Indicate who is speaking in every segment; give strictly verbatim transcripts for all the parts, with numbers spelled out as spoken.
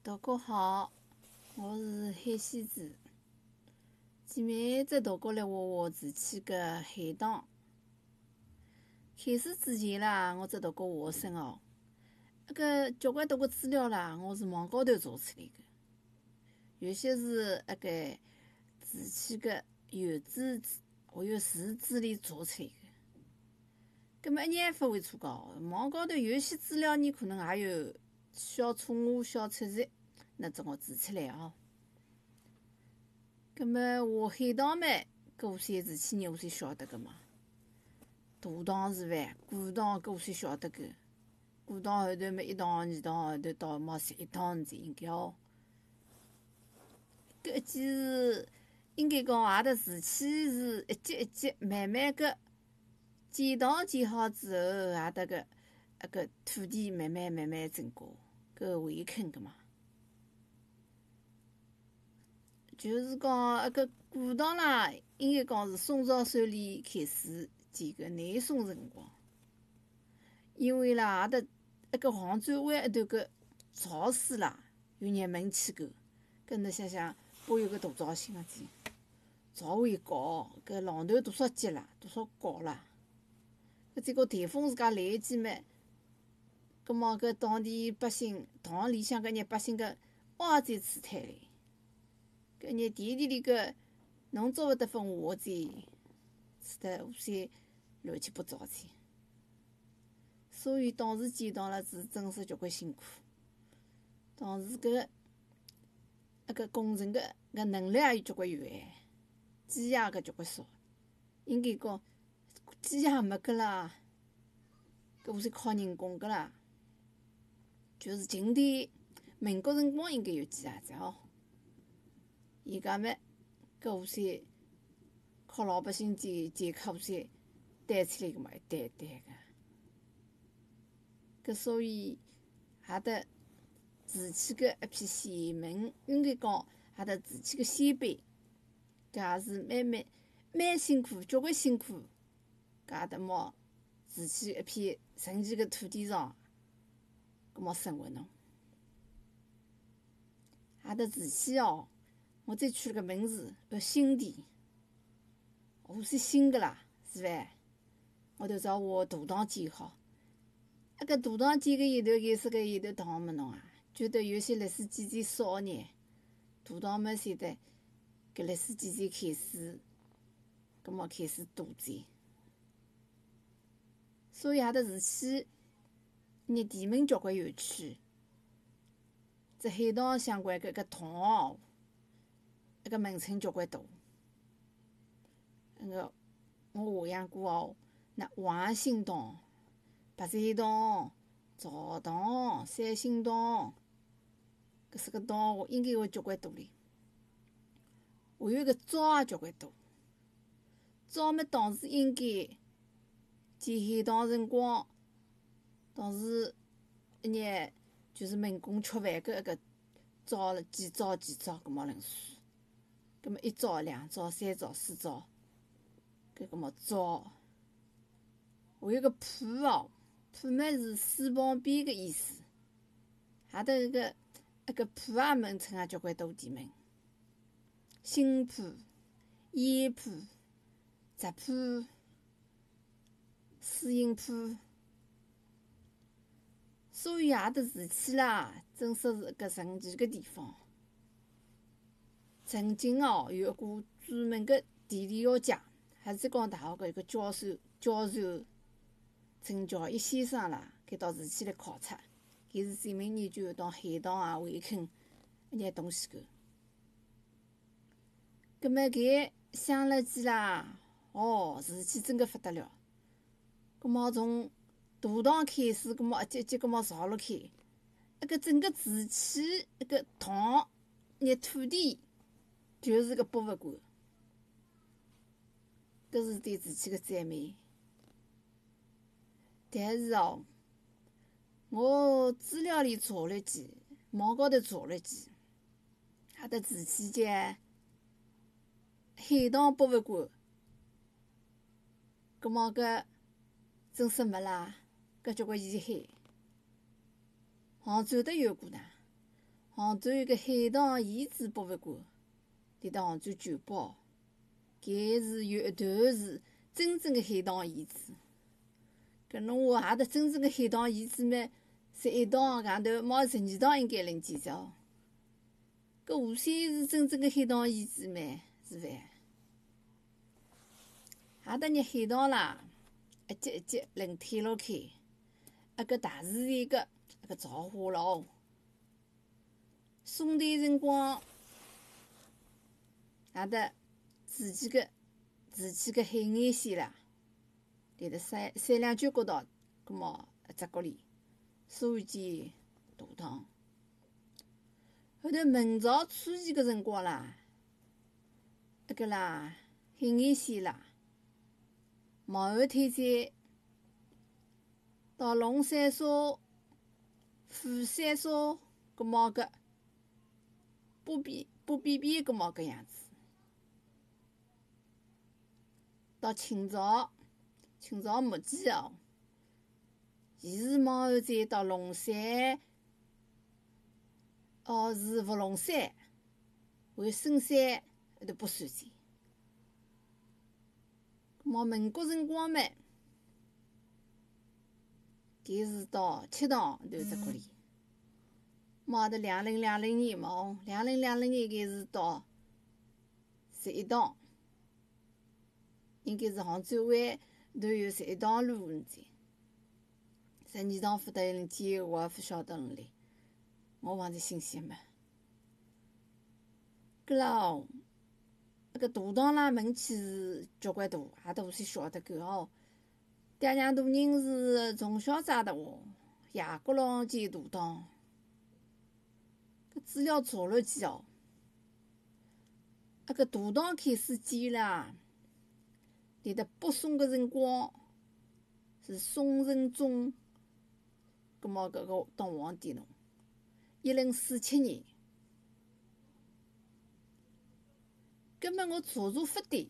Speaker 1: 大家好，我是海西子。前面一只大家来画画瓷器个海棠。开始之前啦，我只大家画个深哦。那个交关多个资料啦，我是网高头查出来个。有些是那个瓷器个原址，还有树脂里查出来个。葛末一眼勿会错搞，网高头有些资料呢，可能也有小错误、小出入，那只好指出来哦。葛末画海棠嘛，搿无些事体人无些晓得个嘛。大唐是饭，古唐搿无些晓得个。古唐后头嘛，一唐、二唐后头到毛三唐才应该哦。搿一件是应该讲阿的瓷器是一级一级慢慢个建堂建好之后，阿搭个那个土地慢慢慢慢增加，搿围坑个嘛。就是讲那个古堂啦，应该讲是宋朝首年开始建个，南宋辰光。因为啦，阿搭那个杭州湾一段个潮水啦，有热门气沟，搿侬想想，保有个大造型个子，潮位高，搿浪头多少急啦，多少高啦。搿再讲台风自家来一记嘛，葛末搿当地百姓，塘里向搿眼百姓搿挖灾除脱来。搿眼田地里个侬遭勿得分下灾，除得无些乱七八糟体。所以当时建堂了是真是交关辛苦。当时搿那个工程个搿能力也有交关有限，机械搿交关少，应该讲机械没个啦，搿无是靠人工个啦。就是近代民国辰光应该有机械子哦。伊家么搿无些靠老百姓建建客无些堆出来个嘛，一堆一堆个。搿所以阿搭瓷器个一批先门，应该讲阿搭瓷器个先辈，搿也是蛮蛮蛮辛苦，交关辛苦。搿阿搭冒瓷器一片神奇个土地上，搿么生活喏。阿搭瓷器哦，我再取了个名字叫新田，无些新个啦，是伐？我头朝画大堂建好。那个大堂建个一头颜色个一头堂么侬啊，觉得有些历史建材少眼，大堂么现在搿历史建材开始，葛末开始多灾。所以阿搭瓷器，拿地名交关有趣。这海棠相关搿个堂哦，那个名称交关大。那个我画样过哦，那王兴堂、白菜堂、赵堂、三星堂，搿四个堂应该会交关多哩。还有个灶也交关多。灶么当时应该建海棠辰光，当时一眼就是民工吃饭个一个灶了，几灶几灶搿么论算。葛末一灶、两灶、三灶、四灶，搿个么灶。还有个铺哦，铺么是水旁边个意思。阿搭搿个那个铺啊名称也交关多地名，新铺、烟铺、杂铺、水银铺。所以阿搭瓷器啦，真说是一个神奇个地方。曾经哦，有一个专门个地理学家，还是讲大学个一个教授，教授陈教一先生啦，搿到瓷器来考察，搿是专门研究到海棠啊、围坑一眼东西个。葛末搿想了记啦，哦，瓷器真个勿得了。葛末从大堂开始，葛末一级一级葛末造落开，那个整个瓷器那个堂，拿土地就是个博物馆。搿是对瓷器个赞美。但是哦，我资料里查了记，网高头查了记，阿搭瓷器界海棠博物馆，葛末搿真说没啦，搿交关遗憾。杭州搭有过呢， 杭州有个海棠遗址博物馆，伫搭杭州九堡，搿是有一段是真正的海棠遗址。搿侬话何得真正的海棠遗址吗？十一堂外头毛十二堂应该能记着。搿无锡是真正的海棠遗址吗？是伐？何得拿海棠啦，一节一节轮推牢开，一个大自然个一个造化咯。宋代辰光，何得筑起个筑起个海岸线啦，辣辣三三两句角道，葛末一只角里收一间大堂。后头明朝初期个辰光啦，一个啦海岸线啦，往后推展到龙山烧、虎山烧，葛末个北边北边边葛末搿样子。到清朝，清朝末期哦，伊是往后再到龙山，哦是伏龙山、回深山后头北山站。葛末民国辰光嘛，搿是到七塘头只角里。末后头两零两零年嘛，哦，两零两零年搿是到十一塘。应该是杭州湾头有十一塘路五站，十二塘附搭有人建，我也勿晓得了嘞，我忘记信息没。搿啦哦，那个大塘啦门气是交关大，也得无先晓得够哦。爹娘大人是从小长大话，夜角浪见大塘。搿资料查了记哦，那个大塘开始建啦。辣辣北宋个辰光，是宋仁宗，葛末搿个当皇帝喏，一零四七年。葛末我查查发对，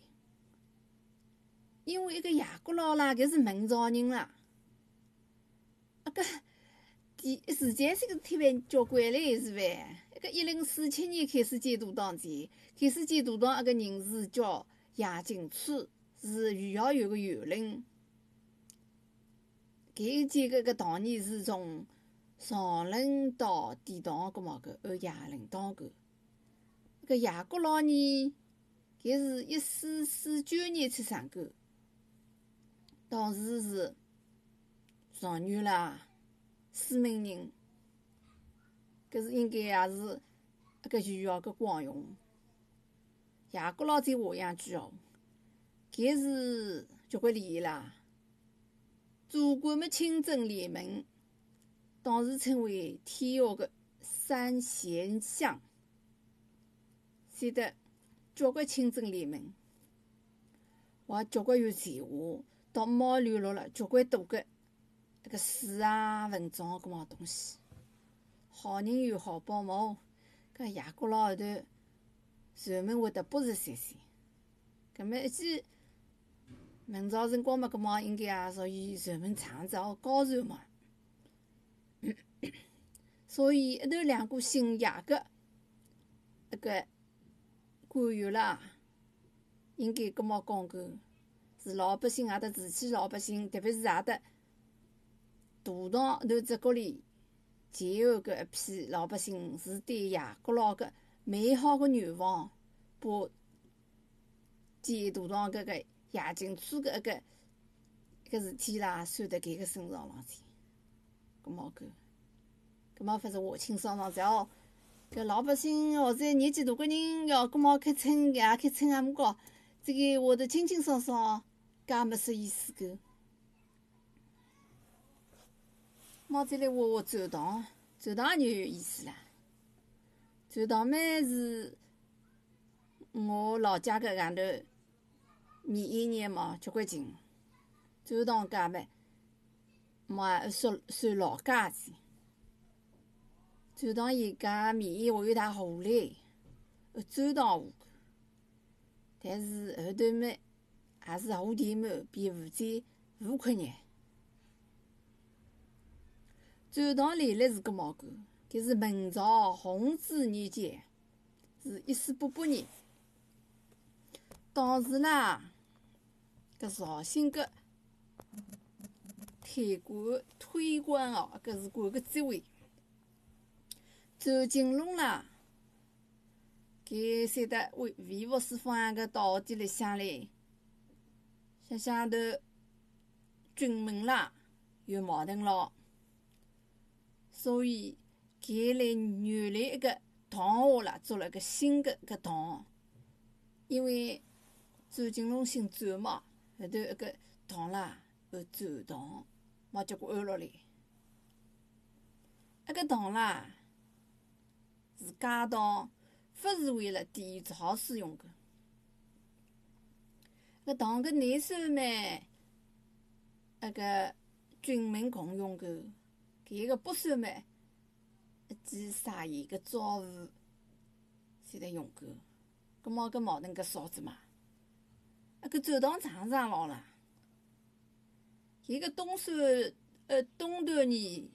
Speaker 1: 因为一个夜角佬啦，搿是明朝人啦，啊搿第时间性个忒蛮交关唻，是伐？一个一零四七年开始建大塘前，开始建大塘，一个人是叫叶景川。是余姚有个园林，搿一建搿个塘呢是从上林到典塘，葛末搿按叶林塘搿。搿叶角佬呢，搿是一四四九年出生个，当时是状元啦，书名人，搿是应该也是一个余姚个光荣。叶角佬再下两句哦。搿是交关联系啦。主管么清真联盟，当时称为天下个三贤相，显得交关清真联盟，我也交关有才华，到猫流落了交关多个那个书啊、文章搿么东西。好人有好报嘛，搿叶角佬后头传闻会得博士三三，搿么一记。明朝辰光嘛，搿么应该也属于传闻创造高传嘛。所以一头两个姓叶个那个官员啦，应该搿么讲过，是老百姓也得住起老百姓，特别是也得大塘头只角里建后搿一批老百姓，是对叶角佬个美好个愿望，把建大塘搿个。叶景川个一个一个事体啦，算得搿个身上浪去，搿么搿，搿么反正划清爽爽，只要搿老百姓或者年纪大个人要搿么开称也开称阿姆高，这个画得清清爽爽，搿也没啥意思个。么再来画画转塘，转塘也有意思啦。转塘嘛是我老家搿外头。米一年嘛，交关近，转塘街嘛，嘛算算老街子。转塘沿街米一还有条河嘞，转塘河。但是后头嘛，也是河堤嘛变河窄浮宽眼。转塘来历是搿么个， 搿是明朝弘治年间，是一四八八年。当时啦，搿绍兴搿推官推官哦，搿是官个职位。周金龙啦，搿三得为维护四方个道德里向来，想想头军民啦有矛盾咯，所以搿来原来一个堂下啦，做了一个新个搿堂，因为周金龙姓周嘛，后头一个堂啦有周堂，嘛结果安落来。一个堂啦是家当，勿是为了典狱好使用个。搿堂个内收嘛，那个军民共用个，搿个北收嘛，一记撒盐个招户才得用个。葛末搿矛盾搿少子嘛。啊，搿周堂常常牢啦。伊个东山呃东段呢，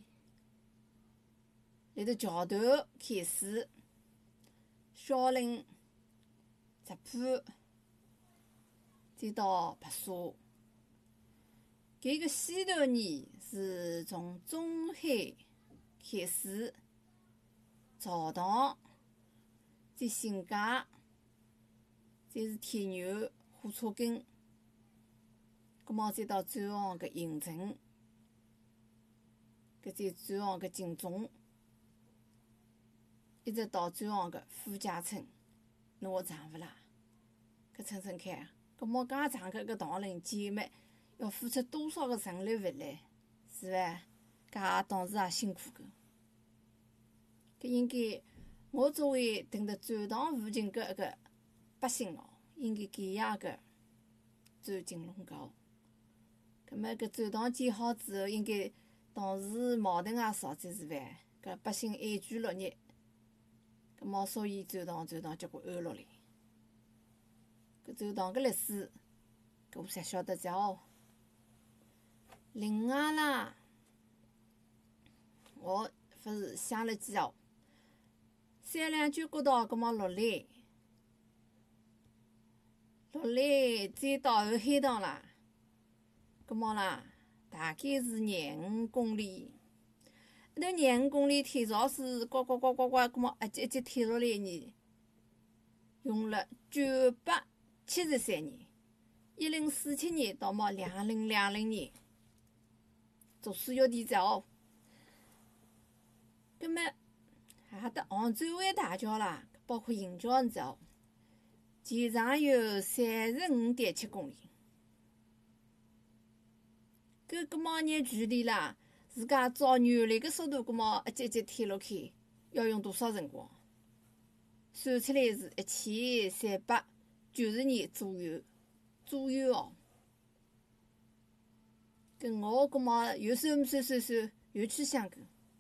Speaker 1: 来到桥头开始，小林、石浦，再到白沙。搿个西段呢，是从中海开始，朝堂，再新界，再是天牛、火车根，葛末再到转行搿银城，搿再转行搿金钟，一直到转行搿傅家村，侬话长勿啦？搿称称看，葛末介长个搿道路建嘛，要付出多少个人力物力，是伐？搿当时也辛苦个。搿应该，我作为蹲辣转塘附近搿一个百姓哦，应该感谢搿周金龙高。葛末搿转塘建好之后，应该当时矛盾也少点是伐？搿百姓安居乐业，葛末所以转塘转塘结果安落来。搿转塘个历史，搿我侪晓得只哦。另外啦，我勿是想了几哦，三两句过道，葛末落来，落来再到后海塘啦，葛末啦，大概是廿五公里。一头廿五公里天桥是呱呱呱呱呱，葛末一级一级退落来呢，用了九百七十三年，一零四七年到末两零两零年。做水药地站哦，葛末还得杭州湾大桥啦，包括银桥你知哦，全长有三十五点七公里。搿搿么眼距离啦，自家照原来个速度，葛么一级一级推落去，要用多少辰光？算出来是一千三百九十年左右，左右哦。搿我葛末又算算算算，又去想搿，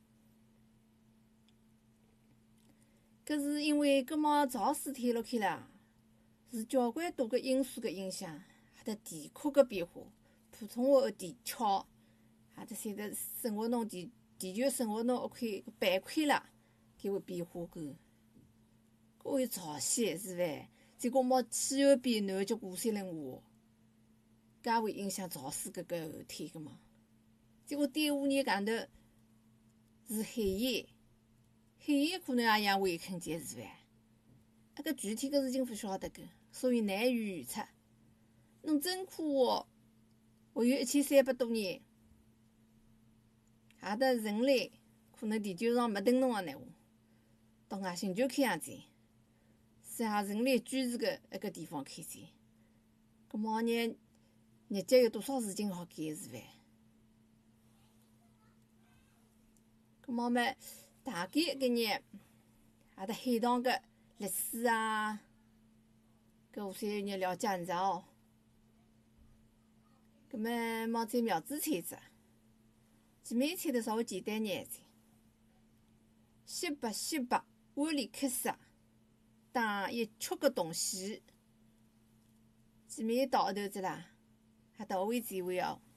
Speaker 1: 搿是因为葛末潮水退落去啦，是交关多个因素个影响，还得地壳个变化，普通话个地壳，还得现在生活中地地球生活中一块板块啦，搿会变化搿，搿会潮汐是伐？结果么气候变暖，结果山林化。搿也会影响潮水搿个后天个嘛。结果第五年讲头是海盐，海盐可能也像围坑节是伐？啊，搿具体搿事情勿晓得搿，所以难以预测。侬真科学还有一千三百多年，还得人类可能地球上没登陆个闲话，到外星球开航展，向人类居住个一个地方开展，搿么日日脚有多少事情好改是伐？搿么么大概搿日还得海棠个历史啊，搿我侪有眼了解一下哦。搿么么再苗子猜只，前面猜得稍微简单眼子。西北西北湾里开始，打一缺个东西，前面倒后头子啦，还倒位机会哦。